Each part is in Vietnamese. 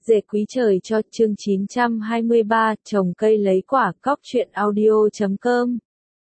Dệt quý trời cho chương 923, trồng cây lấy quả. Cóc truyện audio.com.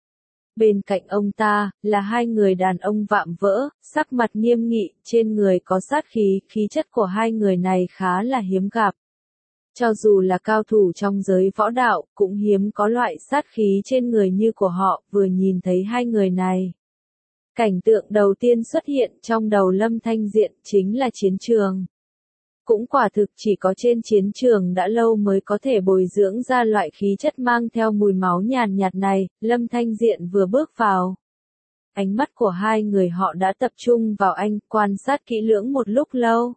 Bên cạnh ông ta, là hai người đàn ông vạm vỡ, sắc mặt nghiêm nghị, trên người có sát khí, khí chất của hai người này khá là hiếm gặp. Cho dù là cao thủ trong giới võ đạo, cũng hiếm có loại sát khí trên người như của họ. Vừa nhìn thấy hai người này, cảnh tượng đầu tiên xuất hiện trong đầu Lâm Thanh Diện chính là chiến trường. Cũng quả thực chỉ có trên chiến trường đã lâu mới có thể bồi dưỡng ra loại khí chất mang theo mùi máu nhàn nhạt này. Lâm Thanh Diện vừa bước vào, ánh mắt của hai người họ đã tập trung vào anh, quan sát kỹ lưỡng một lúc lâu.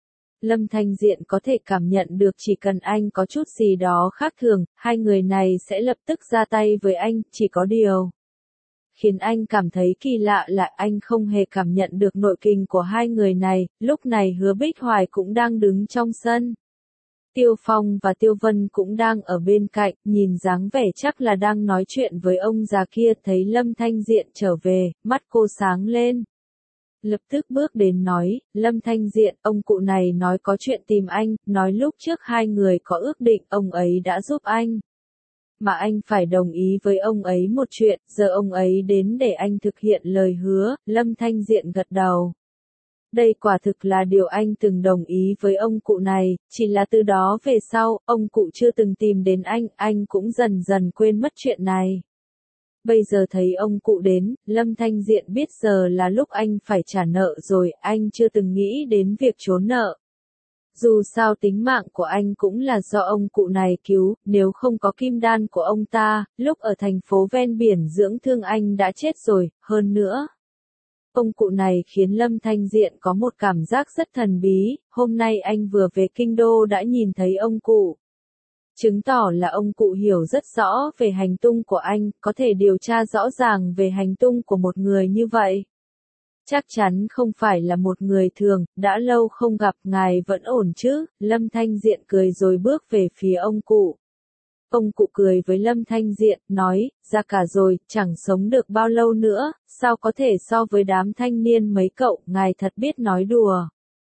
Lâm Thanh Diện có thể cảm nhận được chỉ cần anh có chút gì đó khác thường, hai người này sẽ lập tức ra tay với anh. Chỉ có điều khiến anh cảm thấy kỳ lạ là anh không hề cảm nhận được nội kình của hai người này. Lúc này Hứa Bích Hoài cũng đang đứng trong sân. Tiêu Phong và Tiêu Vân cũng đang ở bên cạnh, nhìn dáng vẻ chắc là đang nói chuyện với ông già kia. Thấy Lâm Thanh Diện trở về, mắt cô sáng lên. Lập tức bước đến nói, Lâm Thanh Diện, ông cụ này nói có chuyện tìm anh, nói lúc trước hai người có ước định, ông ấy đã giúp anh. Mà anh phải đồng ý với ông ấy một chuyện, giờ ông ấy đến để anh thực hiện lời hứa. Lâm Thanh Diện gật đầu. Đây quả thực là điều anh từng đồng ý với ông cụ này, chỉ là từ đó về sau, ông cụ chưa từng tìm đến anh cũng dần dần quên mất chuyện này. Bây giờ thấy ông cụ đến, Lâm Thanh Diện biết giờ là lúc anh phải trả nợ rồi. Anh chưa từng nghĩ đến việc trốn nợ. Dù sao tính mạng của anh cũng là do ông cụ này cứu, nếu không có kim đan của ông ta, lúc ở thành phố ven biển dưỡng thương anh đã chết rồi. Hơn nữa, ông cụ này khiến Lâm Thanh Diện có một cảm giác rất thần bí. Hôm nay anh vừa về kinh đô đã nhìn thấy ông cụ, chứng tỏ là ông cụ hiểu rất rõ về hành tung của anh, có thể điều tra rõ ràng về hành tung của một người như vậy. Chắc chắn không phải là một người thường. Đã lâu không gặp, ngài vẫn ổn chứ? Lâm Thanh Diện cười rồi bước về phía ông cụ. Ông cụ cười với Lâm Thanh Diện, nói, già cả rồi, chẳng sống được bao lâu nữa, sao có thể so với đám thanh niên mấy cậu, ngài thật biết nói đùa.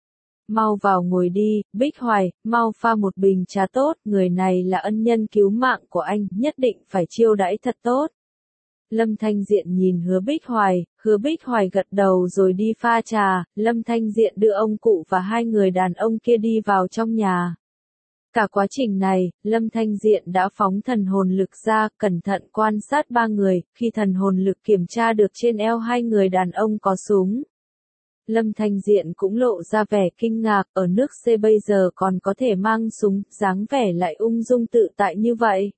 Mau vào ngồi đi, Bích Hoài, mau pha một bình trà tốt, người này là ân nhân cứu mạng của anh, nhất định phải chiêu đãi thật tốt. Lâm Thanh Diện nhìn Hứa Bích Hoài gật đầu rồi đi pha trà. Lâm Thanh Diện đưa ông cụ và hai người đàn ông kia đi vào trong nhà. Cả quá trình này, Lâm Thanh Diện đã phóng thần hồn lực ra, cẩn thận quan sát ba người. Khi thần hồn lực kiểm tra được trên eo hai người đàn ông có súng, Lâm Thanh Diện cũng lộ ra vẻ kinh ngạc. Ở nước C bây giờ còn có thể mang súng, dáng vẻ lại ung dung tự tại như vậy.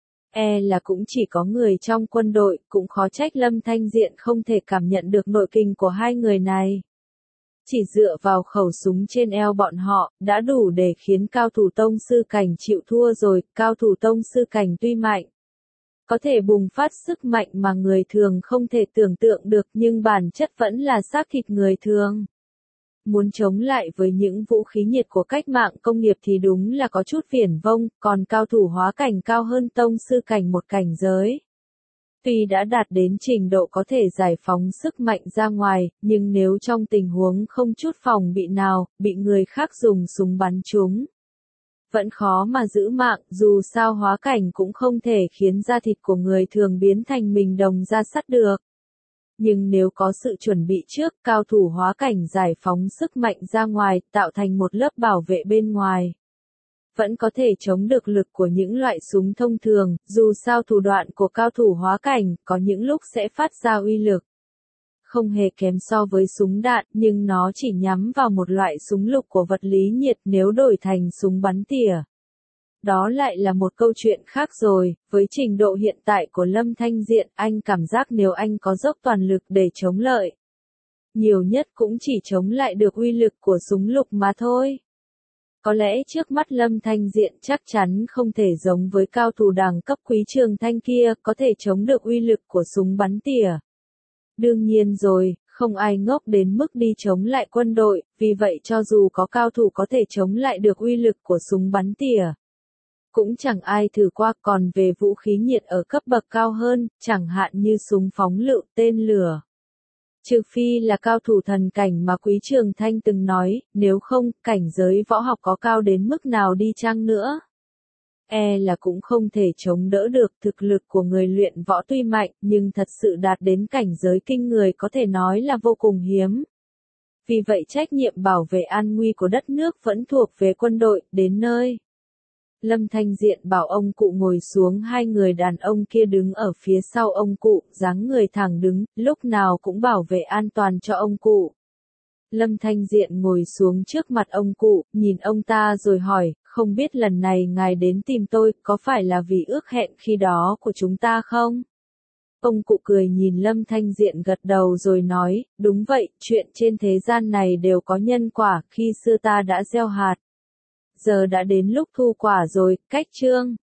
Là cũng chỉ có người trong quân đội, cũng khó trách Lâm Thanh Diện không thể cảm nhận được nội kình của hai người này. Chỉ dựa vào khẩu súng trên eo bọn họ, đã đủ để khiến cao thủ tông sư cảnh chịu thua rồi. Cao thủ tông sư cảnh tuy mạnh, có thể bùng phát sức mạnh mà người thường không thể tưởng tượng được, nhưng bản chất vẫn là xác thịt người thường. Muốn chống lại với những vũ khí nhiệt của cách mạng công nghiệp thì đúng là có chút viển vông, còn cao thủ hóa cảnh cao hơn tông sư cảnh một cảnh giới. Tuy đã đạt đến trình độ có thể giải phóng sức mạnh ra ngoài, nhưng nếu trong tình huống không chút phòng bị nào, bị người khác dùng súng bắn trúng, vẫn khó mà giữ mạng. Dù sao hóa cảnh cũng không thể khiến da thịt của người thường biến thành mình đồng da sắt được. Nhưng nếu có sự chuẩn bị trước, cao thủ hóa cảnh giải phóng sức mạnh ra ngoài, tạo thành một lớp bảo vệ bên ngoài, vẫn có thể chống được lực của những loại súng thông thường. Dù sao thủ đoạn của cao thủ hóa cảnh, có những lúc sẽ phát ra uy lực không hề kém so với súng đạn, nhưng nó chỉ nhắm vào một loại súng lục của vật lý nhiệt. Nếu đổi thành súng bắn tỉa, đó lại là một câu chuyện khác rồi. Với trình độ hiện tại của Lâm Thanh Diện, anh cảm giác nếu anh có dốc toàn lực để chống lợi, nhiều nhất cũng chỉ chống lại được uy lực của súng lục mà thôi. Có lẽ trước mắt Lâm Thanh Diện chắc chắn không thể giống với cao thủ đẳng cấp Quý Trường Thanh kia, có thể chống được uy lực của súng bắn tỉa. Đương nhiên rồi, không ai ngốc đến mức đi chống lại quân đội, vì vậy cho dù có cao thủ có thể chống lại được uy lực của súng bắn tỉa, cũng chẳng ai thử qua. Còn về vũ khí nhiệt ở cấp bậc cao hơn, chẳng hạn như súng phóng lựu, tên lửa, Trừ phi là cao thủ thần cảnh mà Quý Trường Thanh từng nói, nếu không, cảnh giới võ học có cao đến mức nào đi chăng nữa. Là cũng không thể chống đỡ được. Thực lực của người luyện võ tuy mạnh, nhưng thật sự đạt đến cảnh giới kinh người có thể nói là vô cùng hiếm. Vì vậy trách nhiệm bảo vệ an nguy của đất nước vẫn thuộc về quân đội. Đến nơi, Lâm Thanh Diện bảo ông cụ ngồi xuống, hai người đàn ông kia đứng ở phía sau ông cụ, dáng người thẳng đứng, lúc nào cũng bảo vệ an toàn cho ông cụ. Lâm Thanh Diện ngồi xuống trước mặt ông cụ, nhìn ông ta rồi hỏi, không biết lần này ngài đến tìm tôi, có phải là vì ước hẹn khi đó của chúng ta không? Ông cụ cười nhìn Lâm Thanh Diện gật đầu rồi nói, đúng vậy, chuyện trên thế gian này đều có nhân quả, khi xưa ta đã gieo hạt. Giờ đã đến lúc thu quả rồi, cách chương